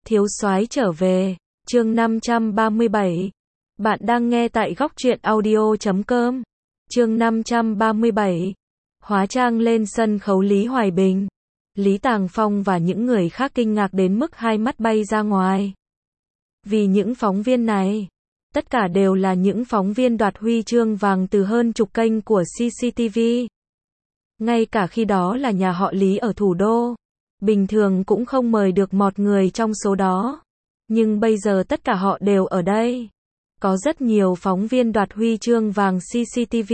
Thiếu soái trở về, chương 537. Bạn đang nghe tại góc truyện audio.com. Chương 537. Hóa trang lên sân khấu Lý Hoài Bình. Lý Tàng Phong và những người khác kinh ngạc đến mức hai mắt bay ra ngoài. Vì những phóng viên này, tất cả đều là những phóng viên đoạt huy chương vàng từ hơn chục kênh của CCTV. Ngay cả khi đó là nhà họ Lý ở thủ đô, bình thường cũng không mời được một người trong số đó. Nhưng bây giờ tất cả họ đều ở đây. Có rất nhiều phóng viên đoạt huy chương vàng CCTV.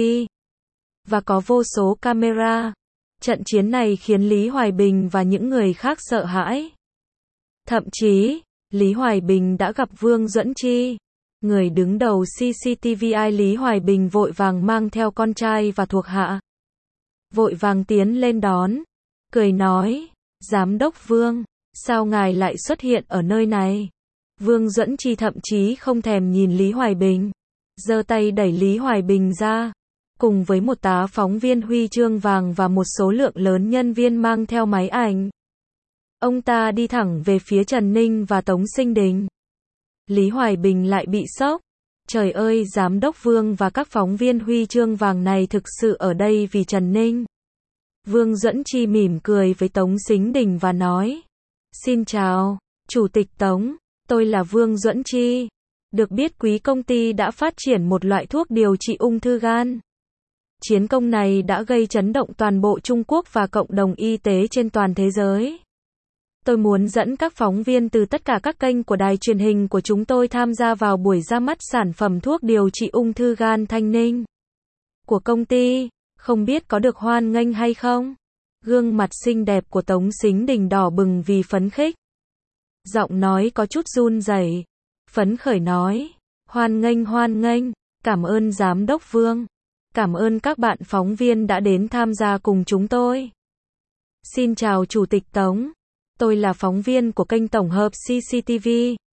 Và có vô số camera. Trận chiến này khiến Lý Hoài Bình và những người khác sợ hãi. Thậm chí, Lý Hoài Bình đã gặp Vương Duẫn Chi, người đứng đầu CCTV. Lý Hoài Bình vội vàng mang theo con trai và thuộc hạ. Vội vàng tiến lên đón, cười nói, Giám đốc Vương, sao ngài lại xuất hiện ở nơi này? Vương Duẫn Chi thậm chí không thèm nhìn Lý Hoài Bình, giơ tay đẩy Lý Hoài Bình ra, cùng với một tá phóng viên huy chương vàng và một số lượng lớn nhân viên mang theo máy ảnh. Ông ta đi thẳng về phía Trần Ninh và Tống Sinh Đình. Lý Hoài Bình lại bị sốc. Trời ơi, Giám đốc Vương và các phóng viên huy chương vàng này thực sự ở đây vì Trần Ninh. Vương Duẫn Chi mỉm cười với Tống Sinh Đình và nói, xin chào, Chủ tịch Tống, tôi là Vương Duẫn Chi. Được biết quý công ty đã phát triển một loại thuốc điều trị ung thư gan. Chiến công này đã gây chấn động toàn bộ Trung Quốc và cộng đồng y tế trên toàn thế giới. Tôi muốn dẫn các phóng viên từ tất cả các kênh của đài truyền hình của chúng tôi tham gia vào buổi ra mắt sản phẩm thuốc điều trị ung thư gan Thanh Ninh của công ty, không biết có được hoan nghênh hay không? Gương mặt xinh đẹp của Tống Sinh Đình đỏ bừng vì phấn khích. Giọng nói có chút run rẩy, phấn khởi nói, hoan nghênh, cảm ơn Giám đốc Vương, cảm ơn các bạn phóng viên đã đến tham gia cùng chúng tôi. Xin chào Chủ tịch Tống. Tôi là phóng viên của kênh tổng hợp CCTV.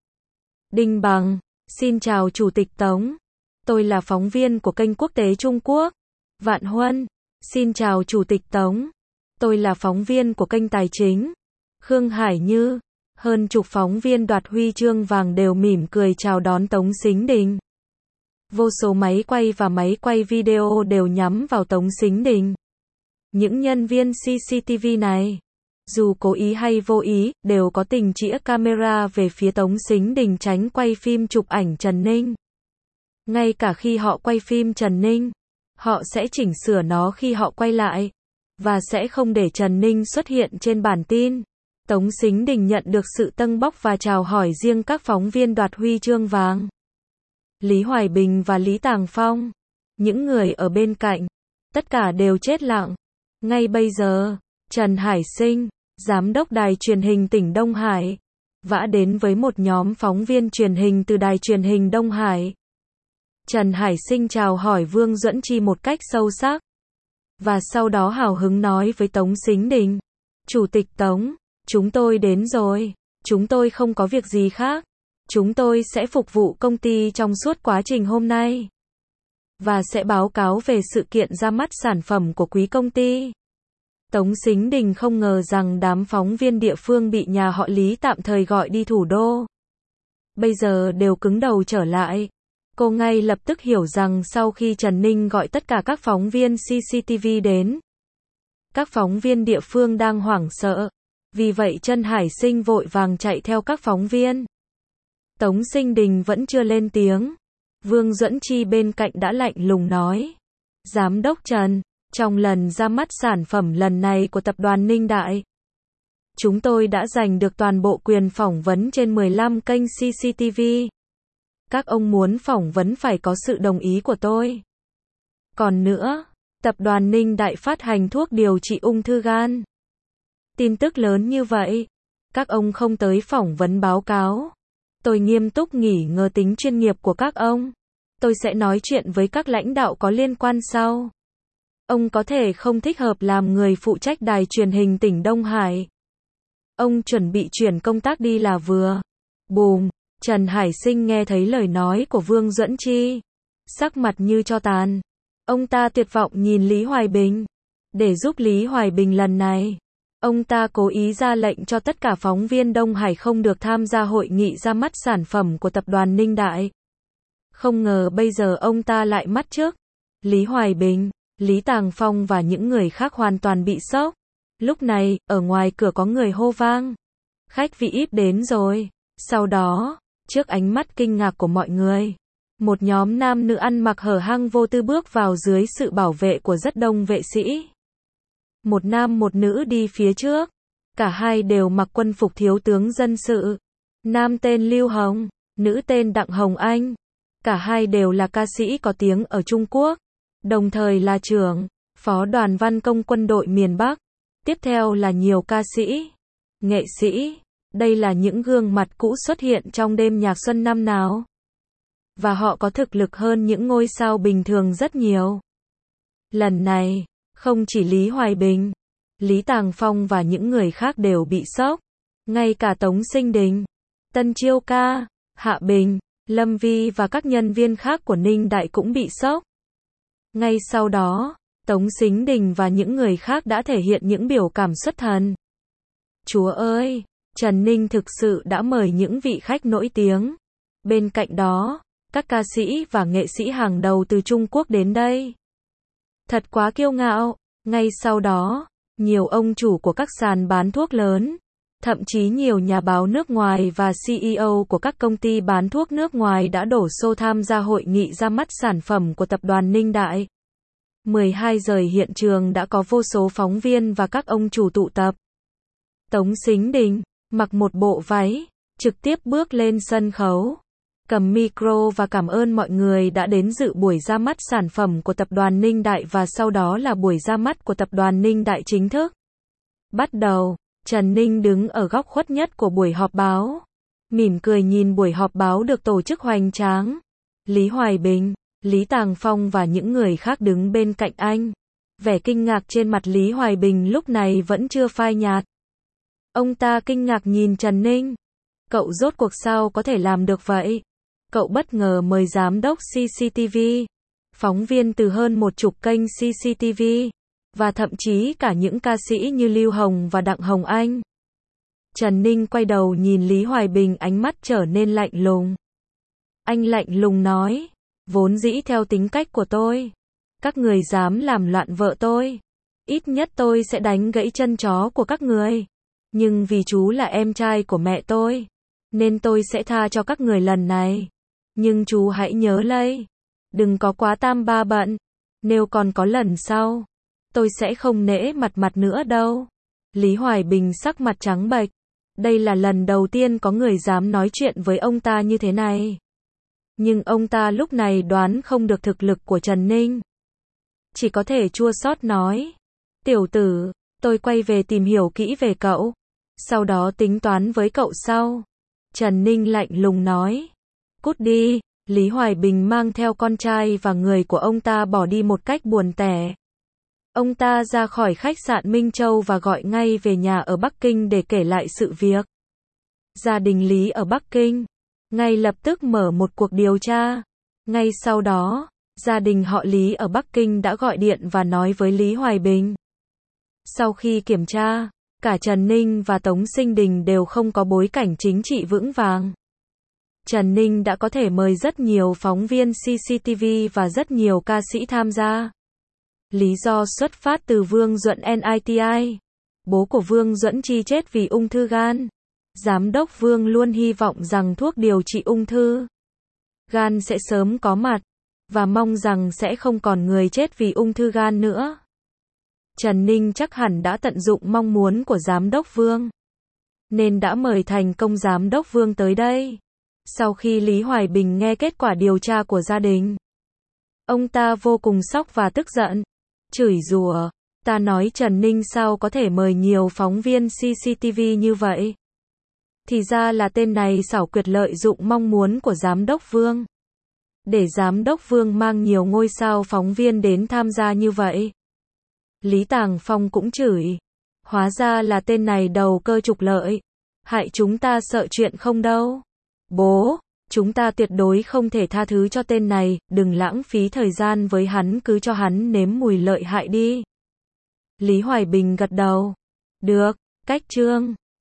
Đinh Bằng, xin chào Chủ tịch Tống. Tôi là phóng viên của kênh quốc tế Trung Quốc. Vạn Huân, xin chào Chủ tịch Tống. Tôi là phóng viên của kênh Tài chính. Khương Hải Như, hơn chục phóng viên đoạt huy chương vàng đều mỉm cười chào đón Tống Sinh Đình. Vô số máy quay và máy quay video đều nhắm vào Tống Sinh Đình. Những nhân viên CCTV này, dù cố ý hay vô ý, đều có tình chĩa camera về phía Tống Sinh Đình tránh quay phim chụp ảnh Trần Ninh. Ngay cả khi họ quay phim Trần Ninh, họ sẽ chỉnh sửa nó khi họ quay lại, và sẽ không để Trần Ninh xuất hiện trên bản tin. Tống Sinh Đình nhận được sự tâng bốc và chào hỏi riêng các phóng viên đoạt huy chương vàng. Lý Hoài Bình và Lý Tàng Phong, những người ở bên cạnh, tất cả đều chết lặng. Ngay bây giờ, Trần Hải Sinh, Giám đốc đài truyền hình tỉnh Đông Hải, vã đến với một nhóm phóng viên truyền hình từ đài truyền hình Đông Hải. Trần Hải Sinh chào hỏi Vương Duẫn Chi một cách sâu sắc, và sau đó hào hứng nói với Tống Sinh Đình, Chủ tịch Tống, chúng tôi đến rồi, chúng tôi không có việc gì khác, chúng tôi sẽ phục vụ công ty trong suốt quá trình hôm nay, và sẽ báo cáo về sự kiện ra mắt sản phẩm của quý công ty. Tống Sinh Đình không ngờ rằng đám phóng viên địa phương bị nhà họ Lý tạm thời gọi đi thủ đô, bây giờ đều cứng đầu trở lại. Cô ngay lập tức hiểu rằng sau khi Trần Ninh gọi tất cả các phóng viên CCTV đến, các phóng viên địa phương đang hoảng sợ. Vì vậy Trần Hải Sinh vội vàng chạy theo các phóng viên. Tống Sinh Đình vẫn chưa lên tiếng. Vương Duẫn Chi bên cạnh đã lạnh lùng nói, Giám đốc Trần, trong lần ra mắt sản phẩm lần này của tập đoàn Ninh Đại, chúng tôi đã giành được toàn bộ quyền phỏng vấn trên 15 kênh CCTV. Các ông muốn phỏng vấn phải có sự đồng ý của tôi. Còn nữa, tập đoàn Ninh Đại phát hành thuốc điều trị ung thư gan. Tin tức lớn như vậy, các ông không tới phỏng vấn báo cáo. Tôi nghiêm túc nghỉ ngờ tính chuyên nghiệp của các ông. Tôi sẽ nói chuyện với các lãnh đạo có liên quan sau. Ông có thể không thích hợp làm người phụ trách đài truyền hình tỉnh Đông Hải. Ông chuẩn bị chuyển công tác đi là vừa. Bùm, Trần Hải Sinh nghe thấy lời nói của Vương Duẫn Chi, sắc mặt như tro tàn. Ông ta tuyệt vọng nhìn Lý Hoài Bình. Để giúp Lý Hoài Bình lần này, Ông ta cố ý ra lệnh cho tất cả phóng viên Đông Hải không được tham gia hội nghị ra mắt sản phẩm của tập đoàn Ninh Đại. Không ngờ bây giờ ông ta lại mắt trước. Lý Hoài Bình, Lý Tàng Phong và những người khác hoàn toàn bị sốc. Lúc này, ở ngoài cửa có người hô vang. Khách VIP đến rồi. Sau đó, trước ánh mắt kinh ngạc của mọi người, một nhóm nam nữ ăn mặc hở hang vô tư bước vào dưới sự bảo vệ của rất đông vệ sĩ. Một nam một nữ đi phía trước. Cả hai đều mặc quân phục thiếu tướng dân sự. Nam tên Lưu Hồng, nữ tên Đặng Hồng Anh. Cả hai đều là ca sĩ có tiếng ở Trung Quốc, đồng thời là trưởng, phó đoàn văn công quân đội miền Bắc. Tiếp theo là nhiều ca sĩ, nghệ sĩ. Đây là những gương mặt cũ xuất hiện trong đêm nhạc xuân năm nào. Và họ có thực lực hơn những ngôi sao bình thường rất nhiều. Lần này, không chỉ Lý Hoài Bình, Lý Tàng Phong và những người khác đều bị sốc. Ngay cả Tống Sinh Đình, Tân Chiêu Ca, Hạ Bình, Lâm Vi và các nhân viên khác của Ninh Đại cũng bị sốc. Ngay sau đó, Tống Sinh Đình và những người khác đã thể hiện những biểu cảm xuất thần. Chúa ơi, Trần Ninh thực sự đã mời những vị khách nổi tiếng. Bên cạnh đó, các ca sĩ và nghệ sĩ hàng đầu từ Trung Quốc đến đây. Thật quá kiêu ngạo. Ngay sau đó, nhiều ông chủ của các sàn bán thuốc lớn, thậm chí nhiều nhà báo nước ngoài và CEO của các công ty bán thuốc nước ngoài đã đổ xô tham gia hội nghị ra mắt sản phẩm của tập đoàn Ninh Đại. 12 giờ hiện trường đã có vô số phóng viên và các ông chủ tụ tập. Tống Sinh Đình mặc một bộ váy, trực tiếp bước lên sân khấu, cầm micro và cảm ơn mọi người đã đến dự buổi ra mắt sản phẩm của tập đoàn Ninh Đại và sau đó là buổi ra mắt của tập đoàn Ninh Đại chính thức. Bắt đầu, Trần Ninh đứng ở góc khuất nhất của buổi họp báo, mỉm cười nhìn buổi họp báo được tổ chức hoành tráng. Lý Hoài Bình, Lý Tàng Phong và những người khác đứng bên cạnh anh. Vẻ kinh ngạc trên mặt Lý Hoài Bình lúc này vẫn chưa phai nhạt. Ông ta kinh ngạc nhìn Trần Ninh. Cậu rốt cuộc sao có thể làm được vậy? Cậu bất ngờ mời giám đốc CCTV, phóng viên từ hơn 10 kênh CCTV, và thậm chí cả những ca sĩ như Lưu Hồng và Đặng Hồng Anh. Trần Ninh quay đầu nhìn Lý Hoài Bình, ánh mắt trở nên lạnh lùng. Anh lạnh lùng nói, vốn dĩ theo tính cách của tôi, các người dám làm loạn vợ tôi, ít nhất tôi sẽ đánh gãy chân chó của các người. Nhưng vì chú là em trai của mẹ tôi, nên tôi sẽ tha cho các người lần này. Nhưng chú hãy nhớ lấy, đừng có quá tam ba bận, nếu còn có lần sau, tôi sẽ không nể mặt nữa đâu. Lý Hoài Bình sắc mặt trắng bệch. Đây là lần đầu tiên có người dám nói chuyện với ông ta như thế này. Nhưng ông ta lúc này đoán không được thực lực của Trần Ninh. Chỉ có thể chua xót nói, tiểu tử, tôi quay về tìm hiểu kỹ về cậu, sau đó tính toán với cậu sau. Trần Ninh lạnh lùng nói, cút đi. Lý Hoài Bình mang theo con trai và người của ông ta bỏ đi một cách buồn tẻ. Ông ta ra khỏi khách sạn Minh Châu và gọi ngay về nhà ở Bắc Kinh để kể lại sự việc. Gia đình Lý ở Bắc Kinh ngay lập tức mở một cuộc điều tra. Ngay sau đó, gia đình họ Lý ở Bắc Kinh đã gọi điện và nói với Lý Hoài Bình. Sau khi kiểm tra, cả Trần Ninh và Tống Sinh Đình đều không có bối cảnh chính trị vững vàng. Trần Ninh đã có thể mời rất nhiều phóng viên CCTV và rất nhiều ca sĩ tham gia. Lý do xuất phát từ Vương Duẫn NITI. Bố của Vương Duẫn Chi chết vì ung thư gan. Giám đốc Vương luôn hy vọng rằng thuốc điều trị ung thư gan sẽ sớm có mặt, và mong rằng sẽ không còn người chết vì ung thư gan nữa. Trần Ninh chắc hẳn đã tận dụng mong muốn của giám đốc Vương, nên đã mời thành công giám đốc Vương tới đây. Sau khi Lý Hoài Bình nghe kết quả điều tra của gia đình, ông ta vô cùng sốc và tức giận, chửi rủa, ta nói Trần Ninh sao có thể mời nhiều phóng viên CCTV như vậy? Thì ra là tên này xảo quyệt lợi dụng mong muốn của giám đốc Vương, để giám đốc Vương mang nhiều ngôi sao phóng viên đến tham gia như vậy. Lý Tàng Phong cũng chửi, hóa ra là tên này đầu cơ trục lợi, hại chúng ta sợ chuyện không đâu. Bố, chúng ta tuyệt đối không thể tha thứ cho tên này, đừng lãng phí thời gian với hắn, cứ cho hắn nếm mùi lợi hại đi. Lý Hoài Bình gật đầu. Được, cách chương.